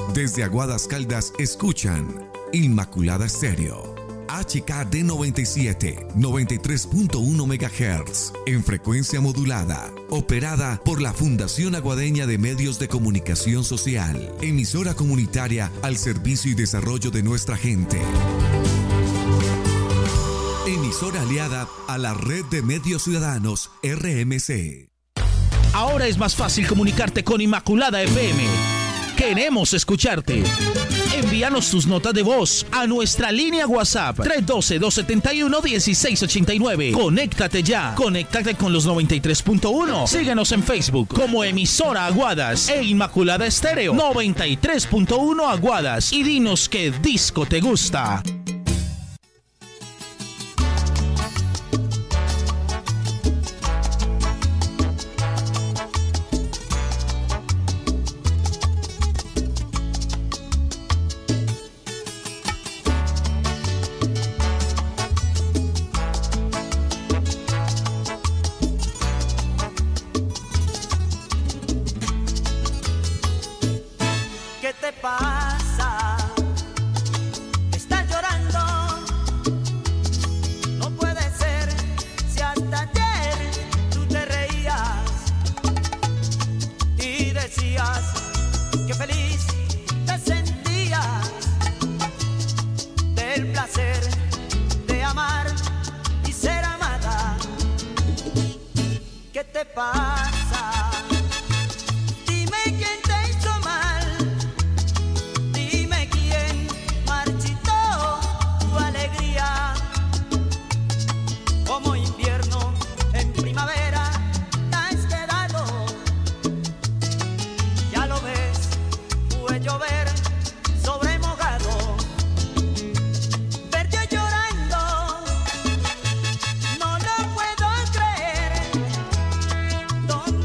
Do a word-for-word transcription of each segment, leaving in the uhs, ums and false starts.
Desde Aguadas Caldas escuchan Inmaculada Estéreo. H K D noventa y siete, noventa y tres punto uno megahertz en frecuencia modulada, operada por la Fundación Aguadeña de Medios de Comunicación Social, emisora comunitaria al servicio y desarrollo de nuestra gente. Emisora aliada a la Red de Medios Ciudadanos R M C. Ahora es más fácil comunicarte con Inmaculada F M. Queremos escucharte. Envíanos tus notas de voz a nuestra línea WhatsApp tres uno dos, dos siete uno, uno seis ocho nueve. Conéctate ya. Conéctate con los noventa y tres punto uno. Síguenos en Facebook como Emisora Aguadas e Inmaculada Estéreo noventa y tres punto uno Aguadas y dinos qué disco te gusta. Don't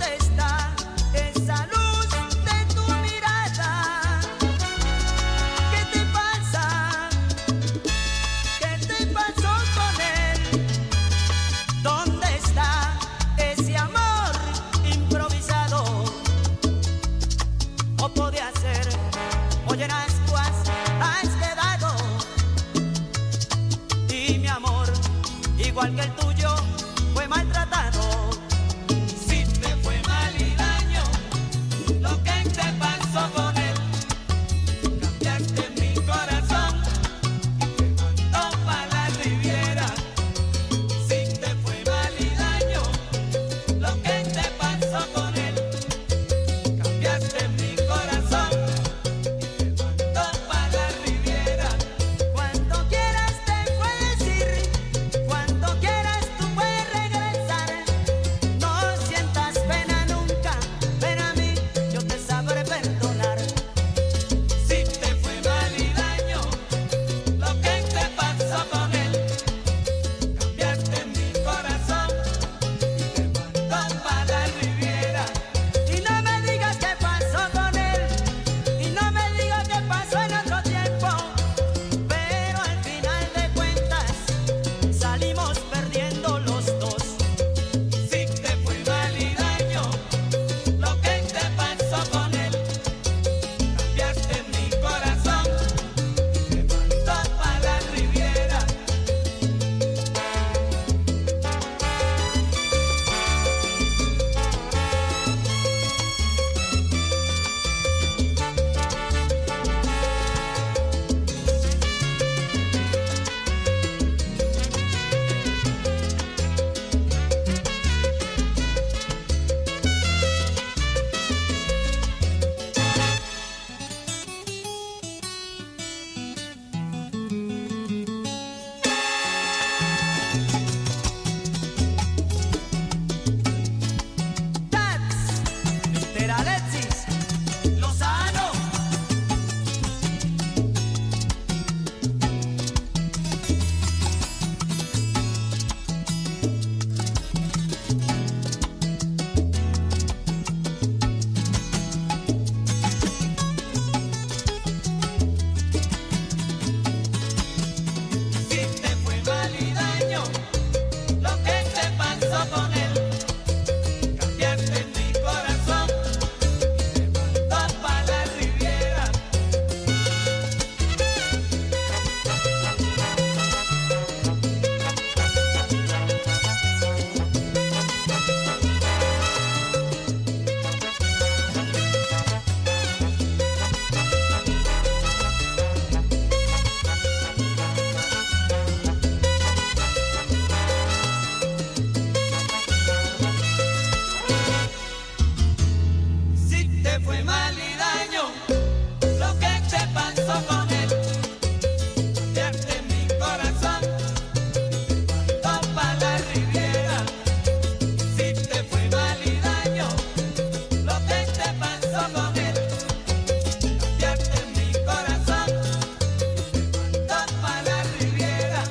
fue mal y daño lo que te pasó con él. Cambiaste mi corazón, mandó pa' la Riviera. Si te fue mal y daño lo que te pasó con él. Cambiaste mi corazón, mandó pa' la Riviera.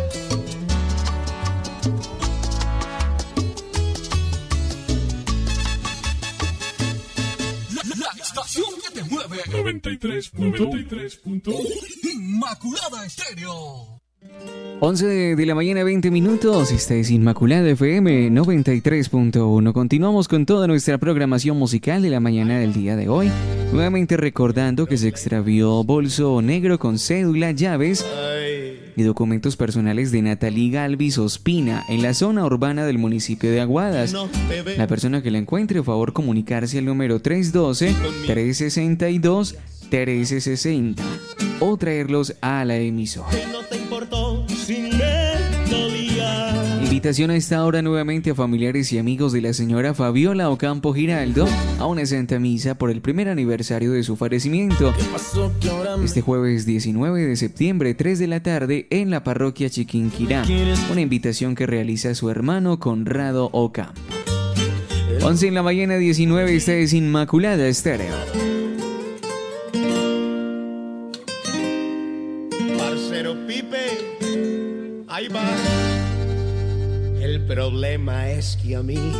La estación que te mueve. noventa y tres punto uno Inmaculada Estéreo. once de la mañana, veinte minutos. Esta es Inmaculada F M noventa y tres punto uno. Continuamos con toda nuestra programación musical de la mañana del día de hoy. Nuevamente recordando que se extravió bolso negro con cédula, llaves y documentos personales de Natalie Galvis Ospina en la zona urbana del municipio de Aguadas. La persona que la encuentre, por favor, comunicarse al número tres uno dos, tres seis dos, tres seis cero o traerlos a la emisora. Invitación a esta hora nuevamente a familiares y amigos de la señora Fabiola Ocampo Giraldo a una santa misa por el primer aniversario de su fallecimiento. Este jueves diecinueve de septiembre, tres de la tarde, en la parroquia Chiquinquirá. Una invitación que realiza su hermano Conrado Ocampo. once en la mañana, diecinueve, esta es Inmaculada Estéreo. Parcero Pipe, ahí va. El problema es que a mí,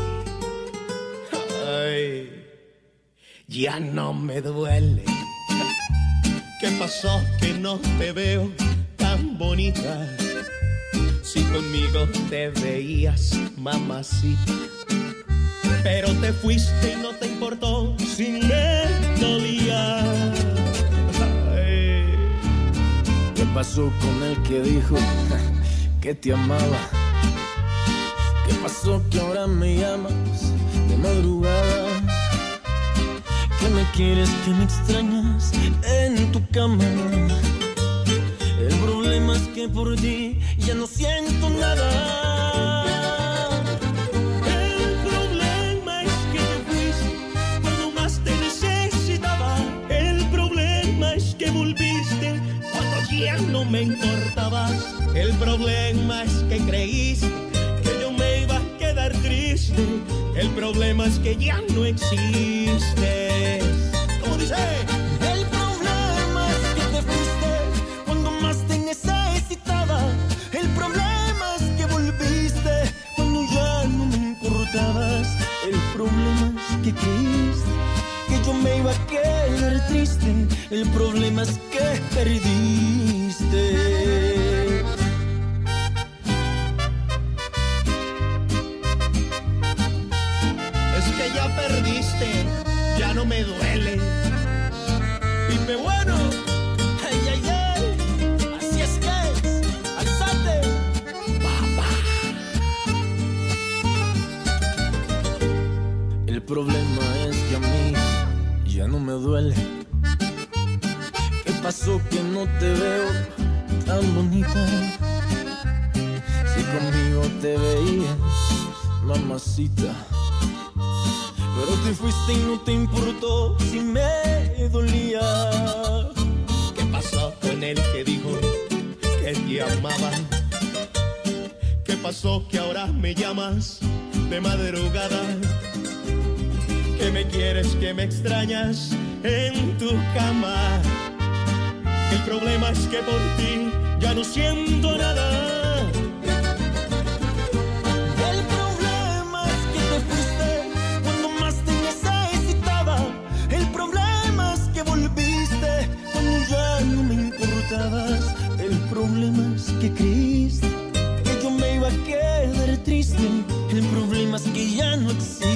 ay, ya no me duele. ¿Qué pasó que no te veo tan bonita? Si conmigo te veías, mamacita. Pero te fuiste y no te importó, si me dolía. Ay. ¿Qué pasó con el que dijo que te amaba? ¿Qué pasó que ahora me llamas de madrugada? Que me quieres, que me extrañas en tu cama. El problema es que por ti ya no siento nada. El problema es que te fuiste cuando más te necesitaba. El problema es que volviste cuando ya no me importabas. El problema es que creíste que yo me iba a quedar triste. El problema es que ya no existes. ¿Cómo dice? El problema es que te fuiste cuando más te necesitaba. El problema es que volviste cuando ya no me importabas. El problema es que creíste que yo me iba a quedar triste. El problema es que perdiste. Ya perdiste, ya no me duele. Pipe bueno, Ay, ay, ay, así es que es, alzate, papá. El problema es que a mí ya no me duele. ¿Qué pasó que no te veo tan bonita? Si conmigo te veías, mamacita. Pero te fuiste y no te importó si me dolía. ¿qué pasó con el que dijo que te amaba? ¿Qué pasó que ahora me llamas de madrugada? Que me quieres, que me extrañas en tu cama. El problema es que por ti ya no siento nada. El problema es que creíste que yo me iba a quedar triste. El problema es que ya no existes.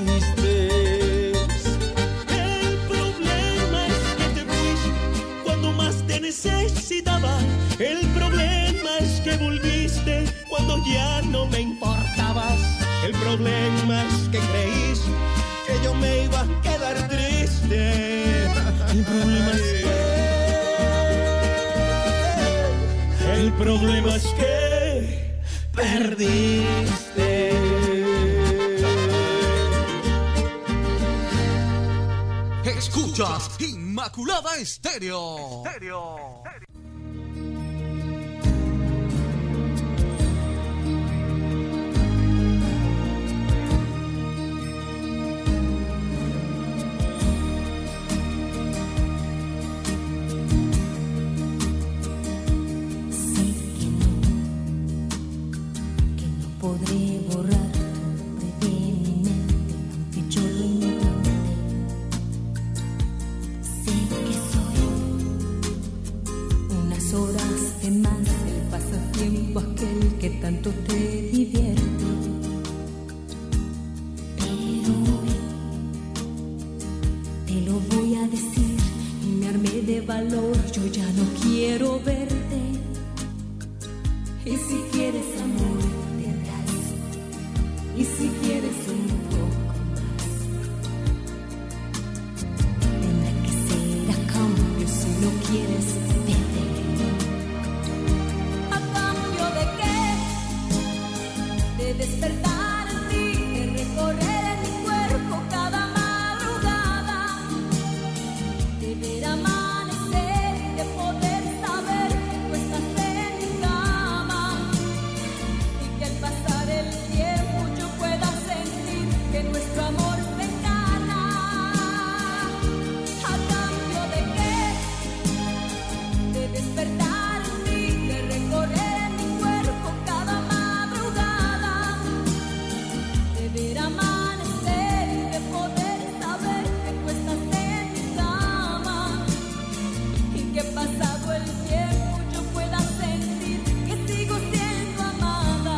El problema es que te fuiste cuando más te necesitaba. El problema es que volviste cuando ya no me importabas. El problema es que creíste que yo me iba a quedar triste. El problema es que El problema es que perdiste. Escuchas Inmaculada Estéreo. Estéreo. Podré borrar tu nombre de mi mente, aunque yo lo intente. Sé que soy unas horas de más el pasatiempo aquel que tanto te divierte. Pero hoy te lo voy a decir y me armé de valor, yo ya no quiero verte. Y si quieres amor, y si quieres un poco más, tendrá que ser a cambio si no quieres vete. ¿A cambio de qué? De despertar en ti, de recorrer en mi cuerpo cada madrugada, de ver amanecer y de poder saber que tú estás en mi cama y que al pasar el tiempo que nuestro amor se encarna. ¿A cambio de qué? De despertar en ti, de recorrer en mi cuerpo cada madrugada, de ver amanecer y de poder saber que tú estás en mi cama y que pasado el tiempo yo pueda sentir que sigo siendo amada.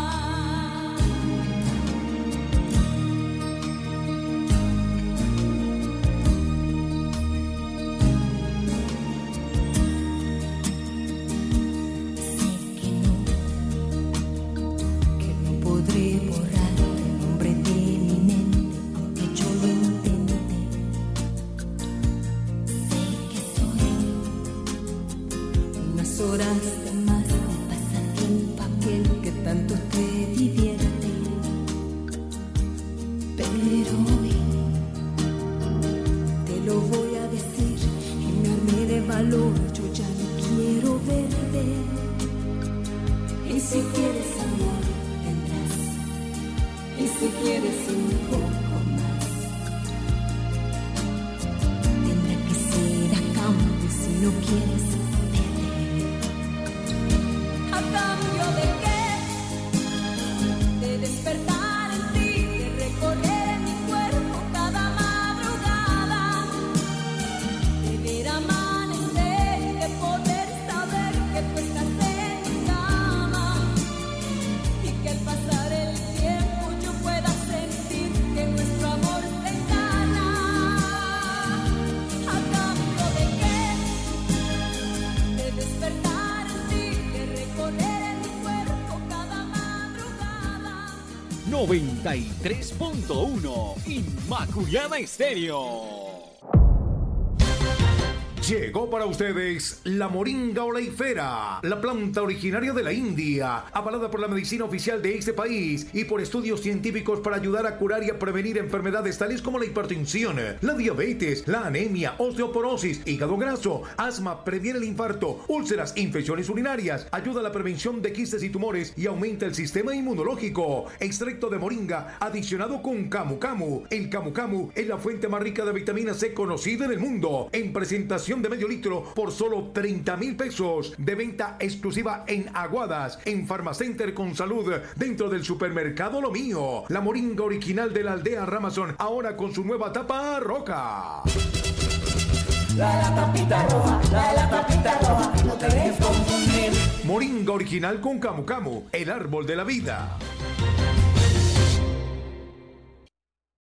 Horas de más de pasatiempo aquel que tanto te divierte. Pero hoy te lo voy a decir y me armé de valor, yo ya no quiero verte. Y si quieres amor tendrás, y si quieres un poco más, tendrá que ser a cambio si no quieres. ¿A cambio de qué? De despertar en ti, de recorrer en mi cuerpo cada madrugada, de ver amanecer y de poder saber que tú estás en mi cama y que al pasar el tiempo yo pueda sentir que nuestro amor se encarna. ¿A cambio de qué? De despertar noventa y tres punto uno Inmaculada Estéreo. Llegó para ustedes la moringa oleifera, la planta originaria de la India, avalada por la medicina oficial de este país y por estudios científicos para ayudar a curar y a prevenir enfermedades tales como la hipertensión, la diabetes, la anemia, osteoporosis, hígado graso, asma, previene el infarto, úlceras, infecciones urinarias, ayuda a la prevención de quistes y tumores y aumenta el sistema inmunológico. Extracto de moringa adicionado con camu camu. El camu camu es la fuente más rica de vitamina C conocida en el mundo. En presentación de medio litro por solo treinta mil pesos, de venta exclusiva en Aguadas, en Farmacenter con Salud, dentro del supermercado Lo Mío. La moringa original de la aldea Ramazón, ahora con su nueva tapa roja. La de la tapita roja, la de la tapita roja, no te dejes confundir. Moringa original con camu camu, el árbol de la vida.